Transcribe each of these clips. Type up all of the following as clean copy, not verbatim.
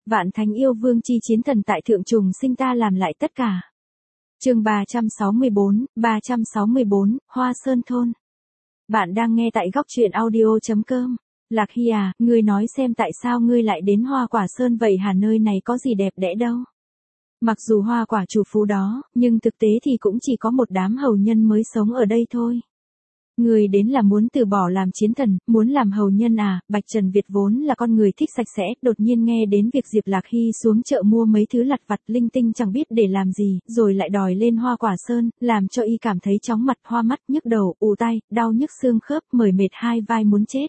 Vạn thánh yêu vương chi chiến thần tại thượng trùng sinh ta làm lại tất cả. Chương 364, Hoa Sơn Thôn. Bạn đang nghe tại góc truyện audio.com. Lạc Hy à, ngươi nói xem tại sao ngươi lại đến Hoa Quả Sơn vậy hả, nơi này có gì đẹp đẽ đâu. Mặc dù hoa quả chủ phú đó, nhưng thực tế thì cũng chỉ có một đám hầu nhân mới sống ở đây thôi. Người đến là muốn từ bỏ làm chiến thần, muốn làm hầu nhân à? Bạch Trần Việt vốn là con người thích sạch sẽ, đột nhiên nghe đến việc Diệp Lạc Hy xuống chợ mua mấy thứ lặt vặt linh tinh chẳng biết để làm gì, rồi lại đòi lên Hoa Quả Sơn, làm cho y cảm thấy chóng mặt, hoa mắt, nhức đầu, ù tai, đau nhức xương khớp, mỏi mệt hai vai muốn chết.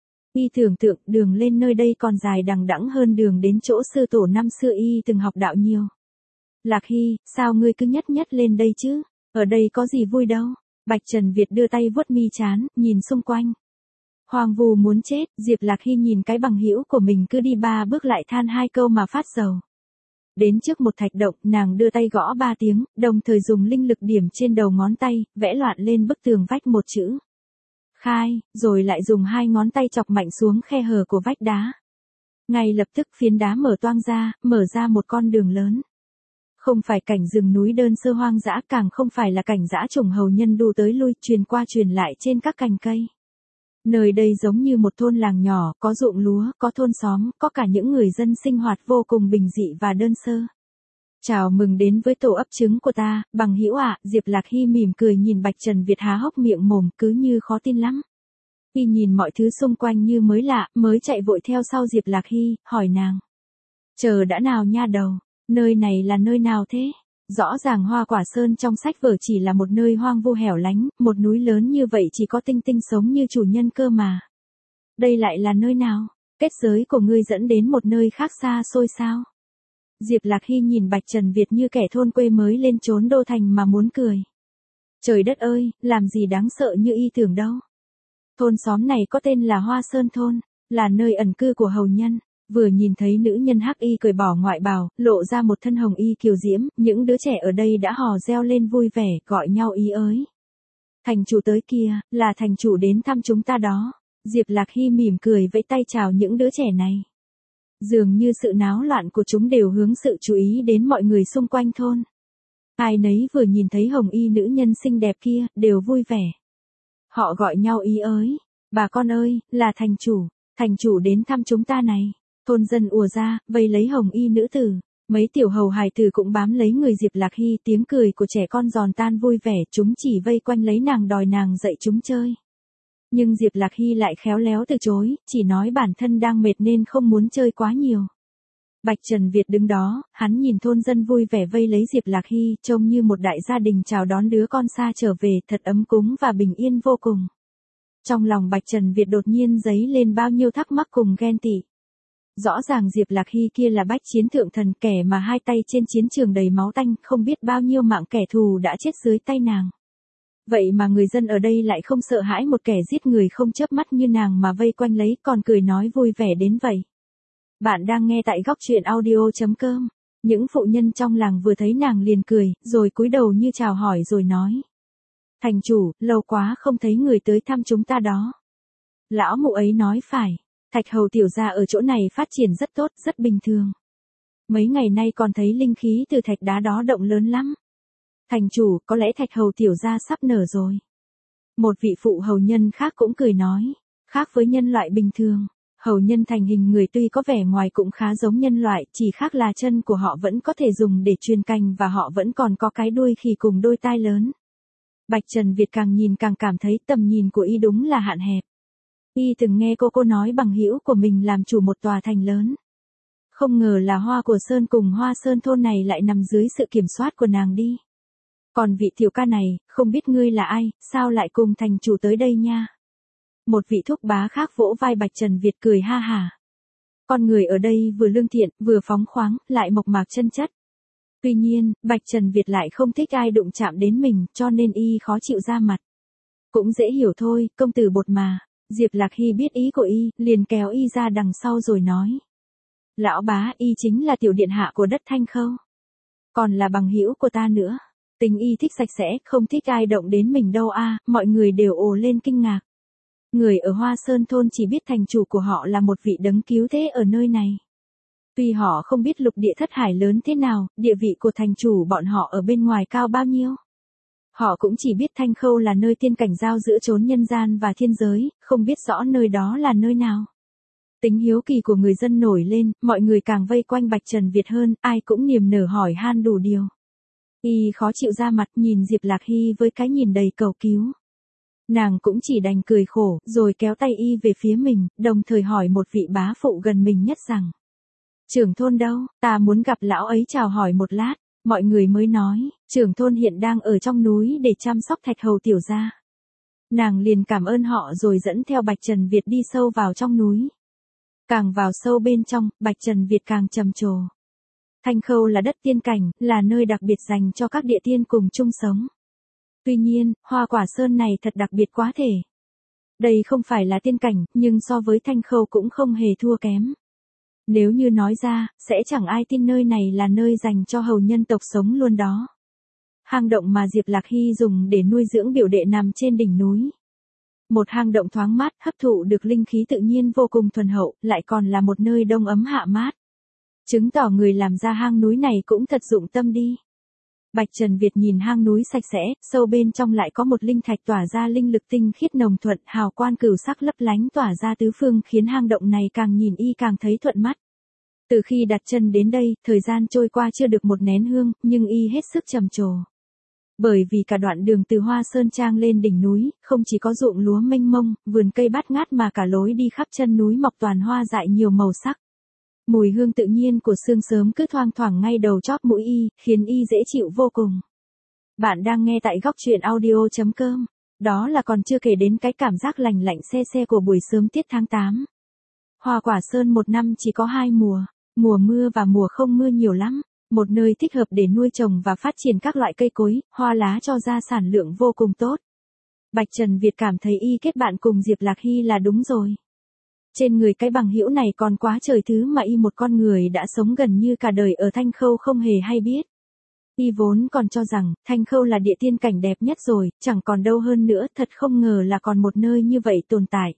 Y tưởng tượng đường lên nơi đây còn dài đằng đẵng hơn đường đến chỗ sư tổ năm xưa y từng học đạo nhiều. Lạc Hy, sao ngươi cứ nhất nhất lên đây chứ? Ở đây có gì vui đâu? Bạch Trần Việt đưa tay vuốt mi trán, nhìn xung quanh. Hoang vu muốn chết, Diệp Lạc Hy nhìn cái bằng hữu của mình cứ đi 3 bước lại than 2 câu mà phát sầu. Đến trước một thạch động, nàng đưa tay gõ 3 tiếng, đồng thời dùng linh lực điểm trên đầu ngón tay, vẽ loạn lên bức tường vách một chữ. Khai, rồi lại dùng 2 ngón tay chọc mạnh xuống khe hở của vách đá. Ngay lập tức phiến đá mở toang ra, mở ra một con đường lớn. Không phải cảnh rừng núi đơn sơ hoang dã, càng không phải là cảnh dã trùng hầu nhân đu tới lui, truyền qua truyền lại trên các cành cây. Nơi đây giống như một thôn làng nhỏ, có ruộng lúa, có thôn xóm, có cả những người dân sinh hoạt vô cùng bình dị và đơn sơ. Chào mừng đến với tổ ấp trứng của ta, bằng hữu ạ. Diệp Lạc Hy mỉm cười nhìn Bạch Trần Việt há hốc miệng mồm, cứ như khó tin lắm. Y nhìn mọi thứ xung quanh như mới lạ, mới chạy vội theo sau Diệp Lạc Hy, hỏi nàng. Chờ đã nào nha đầu. Nơi này là nơi nào thế? Rõ ràng Hoa Quả Sơn trong sách vở chỉ là một nơi hoang vu hẻo lánh, một núi lớn như vậy chỉ có tinh tinh sống như chủ nhân cơ mà. Đây lại là nơi nào? Kết giới của ngươi dẫn đến một nơi khác xa xôi sao? Diệp Lạc Hy nhìn Bạch Trần Việt như kẻ thôn quê mới lên trốn đô thành mà muốn cười. Trời đất ơi, làm gì đáng sợ như y tưởng đâu. Thôn xóm này có tên là Hoa Sơn Thôn, là nơi ẩn cư của hầu nhân. Vừa nhìn thấy nữ nhân hắc y cởi bỏ ngoại bào, lộ ra một thân hồng y kiều diễm, những đứa trẻ ở đây đã hò reo lên vui vẻ, gọi nhau ý ới. Thành chủ tới kia, là thành chủ đến thăm chúng ta đó. Diệp Lạc Hy mỉm cười vẫy tay chào những đứa trẻ này. Dường như sự náo loạn của chúng đều hướng sự chú ý đến mọi người xung quanh thôn. Ai nấy vừa nhìn thấy hồng y nữ nhân xinh đẹp kia, đều vui vẻ. Họ gọi nhau ý ới. Bà con ơi, là thành chủ đến thăm chúng ta này. Thôn dân ùa ra, vây lấy hồng y nữ tử. Mấy tiểu hầu hài tử cũng bám lấy người Diệp Lạc Hy, tiếng cười của trẻ con giòn tan vui vẻ, chúng chỉ vây quanh lấy nàng đòi nàng dạy chúng chơi. Nhưng Diệp Lạc Hy lại khéo léo từ chối, chỉ nói bản thân đang mệt nên không muốn chơi quá nhiều. Bạch Trần Việt đứng đó, hắn nhìn thôn dân vui vẻ vây lấy Diệp Lạc Hy, trông như một đại gia đình chào đón đứa con xa trở về, thật ấm cúng và bình yên vô cùng. Trong lòng Bạch Trần Việt đột nhiên dấy lên bao nhiêu thắc mắc cùng ghen tị. Rõ ràng Diệp Lạc Hy kia là bách chiến thượng thần, kẻ mà hai tay trên chiến trường đầy máu tanh, không biết bao nhiêu mạng kẻ thù đã chết dưới tay nàng. Vậy mà người dân ở đây lại không sợ hãi một kẻ giết người không chớp mắt như nàng mà vây quanh lấy, còn cười nói vui vẻ đến vậy. Bạn đang nghe tại góc truyện audio.com. Những phụ nhân trong làng vừa thấy nàng liền cười, rồi cúi đầu như chào hỏi rồi nói. Thành chủ, lâu quá không thấy người tới thăm chúng ta đó. Lão mụ ấy nói phải. Thạch hầu tiểu gia ở chỗ này phát triển rất tốt, rất bình thường. Mấy ngày nay còn thấy linh khí từ thạch đá đó động lớn lắm. Thành chủ, có lẽ thạch hầu tiểu gia sắp nở rồi. Một vị phụ hầu nhân khác cũng cười nói. Khác với nhân loại bình thường, hầu nhân thành hình người tuy có vẻ ngoài cũng khá giống nhân loại, chỉ khác là chân của họ vẫn có thể dùng để truyền canh và họ vẫn còn có cái đuôi khỉ cùng đôi tai lớn. Bạch Trần Việt càng nhìn càng cảm thấy tầm nhìn của y đúng là hạn hẹp. Y từng nghe cô nói bằng hữu của mình làm chủ một tòa thành lớn. Không ngờ là Hoa Quả Sơn cùng Hoa Sơn Thôn này lại nằm dưới sự kiểm soát của nàng đi. Còn vị tiểu ca này, không biết ngươi là ai, sao lại cùng thành chủ tới đây nha? Một vị thúc bá khác vỗ vai Bạch Trần Việt cười ha hả. Con người ở đây vừa lương thiện, vừa phóng khoáng, lại mộc mạc chân chất. Tuy nhiên, Bạch Trần Việt lại không thích ai đụng chạm đến mình, cho nên y khó chịu ra mặt. Cũng dễ hiểu thôi, công tử bột mà. Diệp Lạc Hy biết ý của y, liền kéo y ra đằng sau rồi nói. Lão bá, y chính là tiểu điện hạ của đất Thanh Khâu. Còn là bằng hữu của ta nữa. Tình y thích sạch sẽ, không thích ai động đến mình đâu a. Mọi người đều ồ lên kinh ngạc. Người ở Hoa Sơn Thôn chỉ biết thành chủ của họ là một vị đấng cứu thế ở nơi này. Tuy họ không biết lục địa thất hải lớn thế nào, địa vị của thành chủ bọn họ ở bên ngoài cao bao nhiêu. Họ cũng chỉ biết Thanh Khâu là nơi tiên cảnh giao giữa chốn nhân gian và thiên giới, không biết rõ nơi đó là nơi nào. Tính hiếu kỳ của người dân nổi lên, mọi người càng vây quanh Bạch Trần Việt hơn, ai cũng niềm nở hỏi han đủ điều. Y khó chịu ra mặt nhìn Diệp Lạc Hy với cái nhìn đầy cầu cứu. Nàng cũng chỉ đành cười khổ, rồi kéo tay Y về phía mình, đồng thời hỏi một vị bá phụ gần mình nhất rằng. Trưởng thôn đâu, ta muốn gặp lão ấy chào hỏi một lát. Mọi người mới nói, trưởng thôn hiện đang ở trong núi để chăm sóc Thạch Hầu tiểu gia. Nàng liền cảm ơn họ rồi dẫn theo Bạch Trần Việt đi sâu vào trong núi. Càng vào sâu bên trong, Bạch Trần Việt càng trầm trồ. Thanh Khâu là đất tiên cảnh, là nơi đặc biệt dành cho các địa tiên cùng chung sống. Tuy nhiên, Hoa Quả Sơn này thật đặc biệt quá thể. Đây không phải là tiên cảnh, nhưng so với Thanh Khâu cũng không hề thua kém. Nếu như nói ra, sẽ chẳng ai tin nơi này là nơi dành cho hầu nhân tộc sống luôn đó. Hang động mà Diệp Lạc Hy dùng để nuôi dưỡng biểu đệ nằm trên đỉnh núi. Một hang động thoáng mát, hấp thụ được linh khí tự nhiên vô cùng thuần hậu, lại còn là một nơi đông ấm hạ mát. Chứng tỏ người làm ra hang núi này cũng thật dụng tâm đi. Bạch Trần Việt nhìn hang núi sạch sẽ, sâu bên trong lại có một linh thạch tỏa ra linh lực tinh khiết nồng thuận, hào quang cửu sắc lấp lánh tỏa ra tứ phương khiến hang động này càng nhìn Y càng thấy thuận mắt. Từ khi đặt chân đến đây, thời gian trôi qua chưa được một nén hương, nhưng Y hết sức trầm trồ. Bởi vì cả đoạn đường từ Hoa Sơn Trang lên đỉnh núi, không chỉ có ruộng lúa mênh mông, vườn cây bát ngát mà cả lối đi khắp chân núi mọc toàn hoa dại nhiều màu sắc. Mùi hương tự nhiên của sương sớm cứ thoang thoảng ngay đầu chóp mũi Y, khiến Y dễ chịu vô cùng. Bạn đang nghe tại góc truyện audio.com. Đó là còn chưa kể đến cái cảm giác lành lạnh se se của buổi sớm tiết tháng 8. Hoa Quả Sơn một năm chỉ có 2 mùa, mùa mưa và mùa không mưa nhiều lắm. Một nơi thích hợp để nuôi trồng và phát triển các loại cây cối, hoa lá cho ra sản lượng vô cùng tốt. Bạch Trần Việt cảm thấy Y kết bạn cùng Diệp Lạc Hy là đúng rồi. Trên người cái bằng hữu này còn quá trời thứ mà Y một con người đã sống gần như cả đời ở Thanh Khâu không hề hay biết. Y vốn còn cho rằng, Thanh Khâu là địa tiên cảnh đẹp nhất rồi, chẳng còn đâu hơn nữa, thật không ngờ là còn một nơi như vậy tồn tại.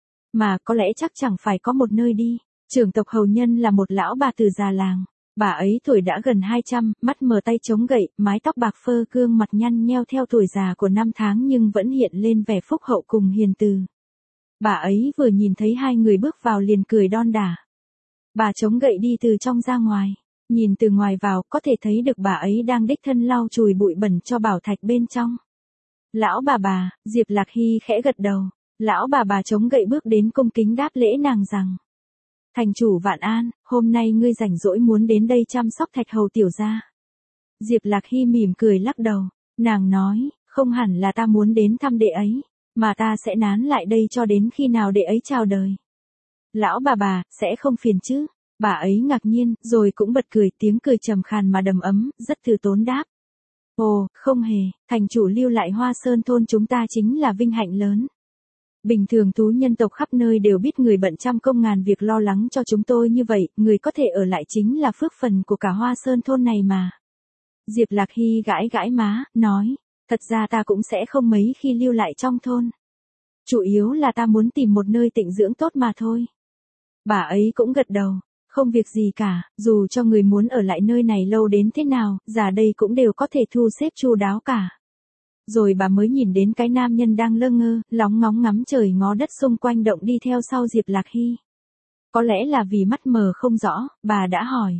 Mà có lẽ chắc chẳng phải có một nơi đi. Trưởng tộc hầu nhân là một lão bà từ già làng. Bà ấy tuổi đã gần 200, mắt mờ tay chống gậy, mái tóc bạc phơ, gương mặt nhăn nheo theo tuổi già của năm tháng nhưng vẫn hiện lên vẻ phúc hậu cùng hiền từ. Bà ấy vừa nhìn thấy hai người bước vào liền cười đon đả. Bà chống gậy đi từ trong ra ngoài. Nhìn từ ngoài vào có thể thấy được bà ấy đang đích thân lau chùi bụi bẩn cho bảo thạch bên trong. Lão bà, Diệp Lạc Hy khẽ gật đầu. Lão bà chống gậy bước đến cung kính đáp lễ nàng rằng. Thành chủ Vạn An, hôm nay ngươi rảnh rỗi muốn đến đây chăm sóc Thạch Hầu tiểu gia. Diệp Lạc Hy mỉm cười lắc đầu. Nàng nói, không hẳn là ta muốn đến thăm đệ ấy, mà ta sẽ nán lại đây cho đến khi nào đệ ấy chào đời. Lão bà, sẽ không phiền chứ? Bà ấy ngạc nhiên, rồi cũng bật cười, tiếng cười trầm khàn mà đầm ấm, rất từ tốn đáp. Ồ, không hề, thành chủ lưu lại Hoa Sơn thôn chúng ta chính là vinh hạnh lớn. Bình thường thú nhân tộc khắp nơi đều biết người bận trăm công ngàn việc lo lắng cho chúng tôi như vậy, người có thể ở lại chính là phước phần của cả Hoa Sơn thôn này mà. Diệp Lạc Hy gãi má, nói, thật ra ta cũng sẽ không mấy khi lưu lại trong thôn. Chủ yếu là ta muốn tìm một nơi tịnh dưỡng tốt mà thôi. Bà ấy cũng gật đầu, không việc gì cả, dù cho người muốn ở lại nơi này lâu đến thế nào, già đây cũng đều có thể thu xếp chu đáo cả. Rồi bà mới nhìn đến cái nam nhân đang lơ ngơ, lóng ngóng ngắm trời ngó đất xung quanh động đi theo sau Diệp Lạc Hy. Có lẽ là vì mắt mờ không rõ, bà đã hỏi.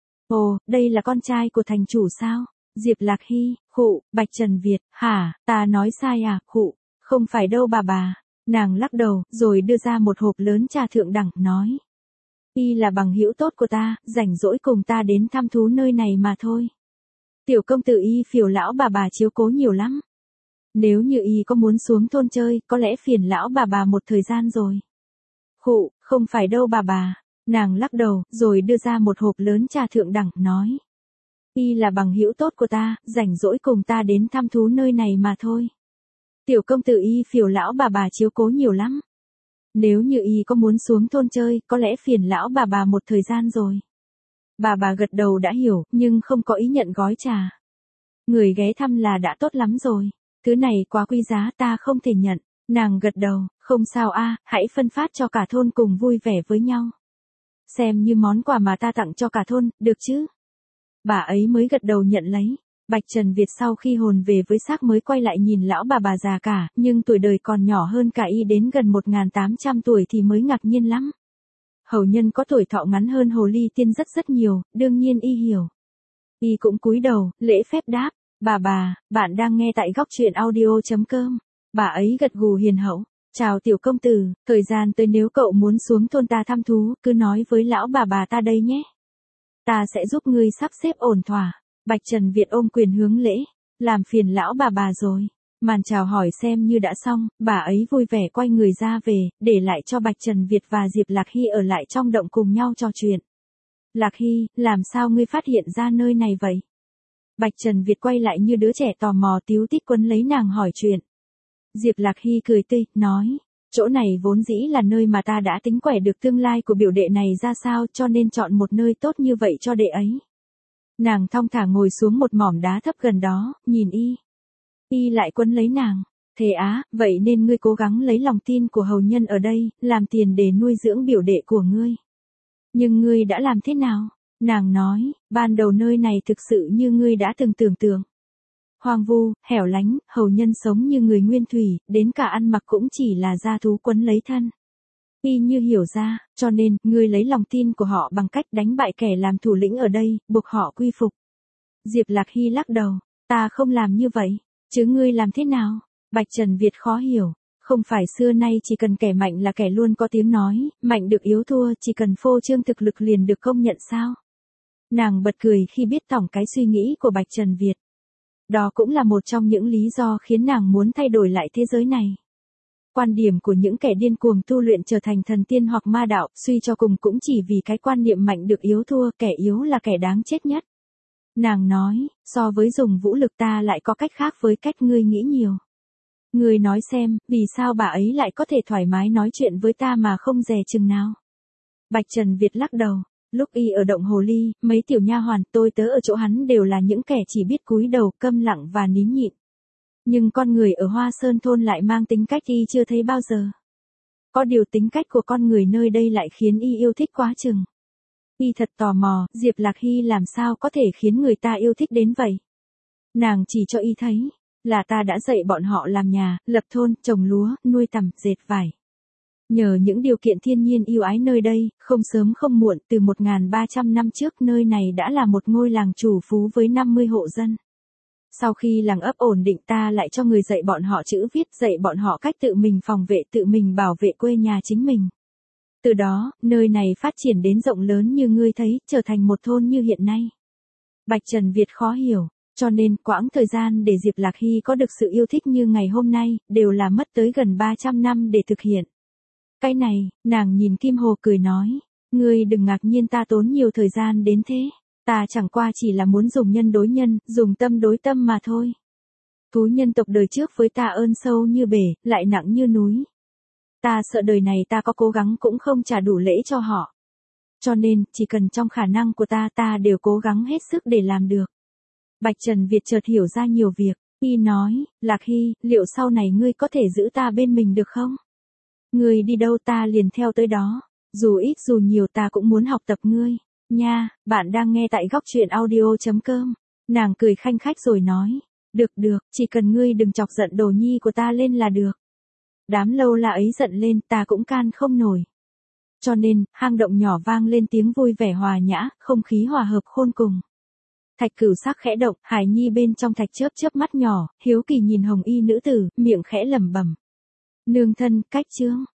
Ồ, đây là con trai của thành chủ sao? Diệp Lạc Hy, khụ, Bạch Trần Việt, hả, ta nói sai à, khụ, không phải đâu bà. Nàng lắc đầu, rồi đưa ra một hộp lớn trà thượng đẳng, nói. Y là bằng hữu tốt của ta, rảnh rỗi cùng ta đến thăm thú nơi này mà thôi. Tiểu công tử Y phiền lão bà chiếu cố nhiều lắm. Nếu như Y có muốn xuống thôn chơi, có lẽ phiền lão bà một thời gian rồi. Khụ, không phải đâu bà. Nàng lắc đầu, rồi đưa ra một hộp lớn trà thượng đẳng, nói. Y là bằng hữu tốt của ta, rảnh rỗi cùng ta đến thăm thú nơi này mà thôi. Tiểu công tử Y phiền lão bà chiếu cố nhiều lắm. Nếu như Y có muốn xuống thôn chơi, có lẽ phiền lão bà một thời gian rồi. Bà gật đầu đã hiểu, nhưng không có ý nhận gói trà. Người ghé thăm là đã tốt lắm rồi. Thứ này quá quý giá, ta không thể nhận. Nàng gật đầu, không sao hãy phân phát cho cả thôn cùng vui vẻ với nhau. Xem như món quà mà ta tặng cho cả thôn, được chứ? Bà ấy mới gật đầu nhận lấy. Bạch Trần Việt sau khi hồn về với xác mới quay lại nhìn lão bà già cả, nhưng tuổi đời còn nhỏ hơn cả y đến gần 1.800 tuổi thì mới ngạc nhiên lắm. Hầu nhân có tuổi thọ ngắn hơn hồ ly tiên rất nhiều, đương nhiên y hiểu. Y cũng cúi đầu, lễ phép đáp, bà, bạn đang nghe tại góc truyện audio.com. Bà ấy gật gù hiền hậu, chào tiểu công tử, thời gian tới nếu cậu muốn xuống thôn ta thăm thú, cứ nói với lão bà ta đây nhé. Ta sẽ giúp ngươi sắp xếp ổn thỏa. Bạch Trần Việt ôm quyền hướng lễ, làm phiền lão bà rồi. Màn chào hỏi xem như đã xong, bà ấy vui vẻ quay người ra về, để lại cho Bạch Trần Việt và Diệp Lạc Hy ở lại trong động cùng nhau trò chuyện. Lạc Hy, làm sao ngươi phát hiện ra nơi này vậy? Bạch Trần Việt quay lại như đứa trẻ tò mò tíu tít quấn lấy nàng hỏi chuyện. Diệp Lạc Hy cười tươi, nói, chỗ này vốn dĩ là nơi mà ta đã tính quẻ được tương lai của biểu đệ này ra sao cho nên chọn một nơi tốt như vậy cho đệ ấy. Nàng thong thả ngồi xuống một mỏm đá thấp gần đó, nhìn y. Y lại quấn lấy nàng. Thế á, vậy nên ngươi cố gắng lấy lòng tin của hầu nhân ở đây, làm tiền để nuôi dưỡng biểu đệ của ngươi. Nhưng ngươi đã làm thế nào? Nàng nói, ban đầu nơi này thực sự như ngươi đã từng tưởng tượng. Hoang vu, hẻo lánh, hầu nhân sống như người nguyên thủy, đến cả ăn mặc cũng chỉ là da thú quấn lấy thân. Y như hiểu ra, cho nên, ngươi lấy lòng tin của họ bằng cách đánh bại kẻ làm thủ lĩnh ở đây, buộc họ quy phục. Diệp Lạc Hy lắc đầu, ta không làm như vậy, chứ ngươi làm thế nào? Bạch Trần Việt khó hiểu, không phải xưa nay chỉ cần kẻ mạnh là kẻ luôn có tiếng nói, mạnh được yếu thua, chỉ cần phô trương thực lực liền được công nhận sao? Nàng bật cười khi biết tổng cái suy nghĩ của Bạch Trần Việt. Đó cũng là một trong những lý do khiến nàng muốn thay đổi lại thế giới này. Quan điểm của những kẻ điên cuồng tu luyện trở thành thần tiên hoặc ma đạo, suy cho cùng cũng chỉ vì cái quan niệm mạnh được yếu thua, kẻ yếu là kẻ đáng chết nhất. Nàng nói, so với dùng vũ lực ta lại có cách khác với cách ngươi nghĩ nhiều. Ngươi nói xem, vì sao bà ấy lại có thể thoải mái nói chuyện với ta mà không dè chừng nào? Bạch Trần Việt lắc đầu, lúc y ở động hồ ly, mấy tiểu nha hoàn tôi tớ ở chỗ hắn đều là những kẻ chỉ biết cúi đầu, câm lặng và nín nhịn. Nhưng con người ở Hoa Sơn thôn lại mang tính cách y chưa thấy bao giờ. Có điều tính cách của con người nơi đây lại khiến y yêu thích quá chừng. Y thật tò mò, Diệp Lạc Hy làm sao có thể khiến người ta yêu thích đến vậy? Nàng chỉ cho y thấy, là ta đã dạy bọn họ làm nhà, lập thôn, trồng lúa, nuôi tằm, dệt vải. Nhờ những điều kiện thiên nhiên yêu ái nơi đây, không sớm không muộn, từ 1.300 năm trước nơi này đã là một ngôi làng chủ phú với 50 hộ dân. Sau khi làng ấp ổn định ta lại cho người dạy bọn họ chữ viết, dạy bọn họ cách tự mình phòng vệ, tự mình bảo vệ quê nhà chính mình. Từ đó, nơi này phát triển đến rộng lớn như ngươi thấy, trở thành một thôn như hiện nay. Bạch Trần Việt khó hiểu, cho nên quãng thời gian để Diệp Lạc Hy có được sự yêu thích như ngày hôm nay, đều là mất tới gần 300 năm để thực hiện. Cái này, nàng nhìn Kim Hồ cười nói, ngươi đừng ngạc nhiên ta tốn nhiều thời gian đến thế. Ta chẳng qua chỉ là muốn dùng nhân đối nhân, dùng tâm đối tâm mà thôi. Thú nhân tộc đời trước với ta ơn sâu như bể, lại nặng như núi. Ta sợ đời này ta có cố gắng cũng không trả đủ lễ cho họ. Cho nên, chỉ cần trong khả năng của ta đều cố gắng hết sức để làm được. Bạch Trần Việt chợt hiểu ra nhiều việc, y nói, Lạc Hy, liệu sau này ngươi có thể giữ ta bên mình được không? Ngươi đi đâu ta liền theo tới đó, dù ít dù nhiều ta cũng muốn học tập ngươi. Nha, bạn đang nghe tại góc truyện audio.com. Nàng cười khanh khách rồi nói, được, chỉ cần ngươi đừng chọc giận đồ nhi của ta lên là được. Đám lâu la ấy giận lên ta cũng can không nổi. Cho nên, hang động nhỏ vang lên tiếng vui vẻ hòa nhã, không khí hòa hợp khôn cùng. Thạch Cửu sắc khẽ động, Hải Nhi bên trong thạch chớp mắt nhỏ, hiếu kỳ nhìn hồng y nữ tử, miệng khẽ lẩm bẩm. Nương thân, cách chướng.